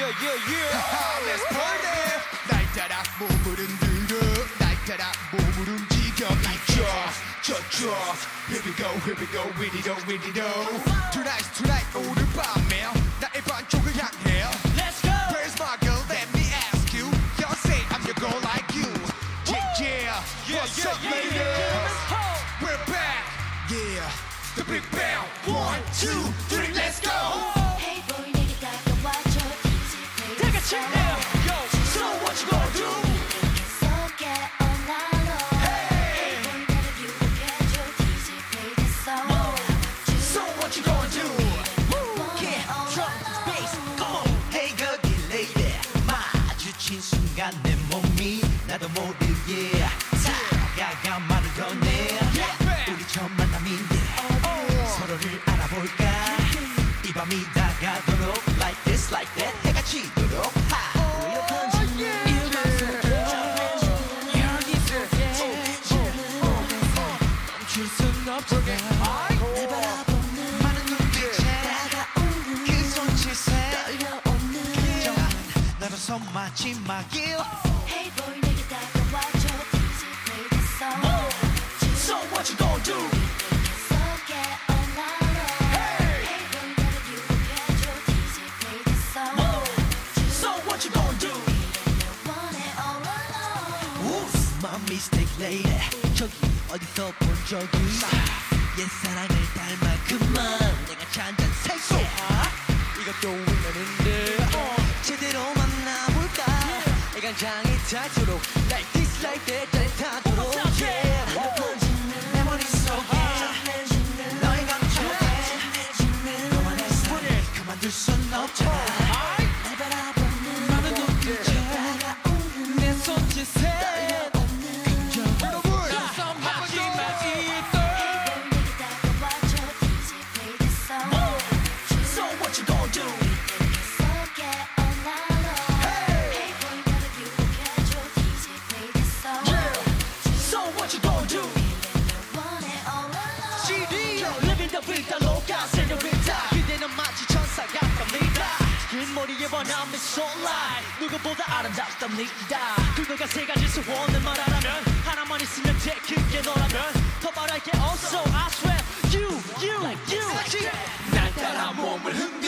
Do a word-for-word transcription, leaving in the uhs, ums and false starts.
yeah, yeah, yeah. Let's party. 날 따라 몸을 흔들어 날 따라 몸을 움직여 이쪽 저쪽 Here we go, here we go, with it, oh, with it, oh. Tonight's tonight, 오늘 밤에 나의 반쪽을 향해 Let's go. Where's my girl? Let me ask you. Y'all say I'm your girl like you. Yeah, yeah. Yeah, What's yeah, up, yeah, ladies? yeah. We're back. Yeah. The big bang. One, two, three, let's go. Hey boy, 내게 다가와줘. 다 같이 now. Yo, so what you gonna do? So get all night long. Hey boy, 나를 유혹해줘. 디제이 play this song. So what you gonna do? Yeah, drum, bass, come on. Hey 거기 lady 마주친 순간 내 몸이 나도 모르게 다가가 말을 건네 우리 처음 만남인데 서로를 알아볼까 이 밤이 다가도록 Like this like that 해가 지도록 오히려 번지는 일만 속에 여기서 멈출 순 없잖아 날 바라보는 많은 눈빛에 다가오는 그 손짓에 떨려오는 긴장한 너로 손 마지막일 Hey boy, 내게 다가와줘. 디제이 play this song. So what you gonna do? So get all night long. Hey boy, 나를 유혹해줘. 디제이 play this song. So what you gonna do? Want it all alone. Ooh, my mistake lady 저기 어디서 본 적이 옛사랑을 닮아 그만 내가 잔잔 살게 이것도 운명인데 제대로 만나볼까 애간장이 닳도록 Like this like that 짜릿하도록 Yeah 내 머릿속에 너의 감정에 너와 내 사이를 가만둘 순 없잖아 날 바라보는 많은 눈빛에 다가오는 내 손짓에 여러분, So what you gonna do? So what you gonna do? 씨디 Living the vida loca señorita 그대는 마치 천사 같답니다 긴 머리에 원하는 솔라이 누구보다 아름답답니다 그거가 세 가지 소원을 말하라면 하나만 있으면 돼 그게 너라면 더 바랄 게 없어 I swear you you you 날 따라 몸을 흔들어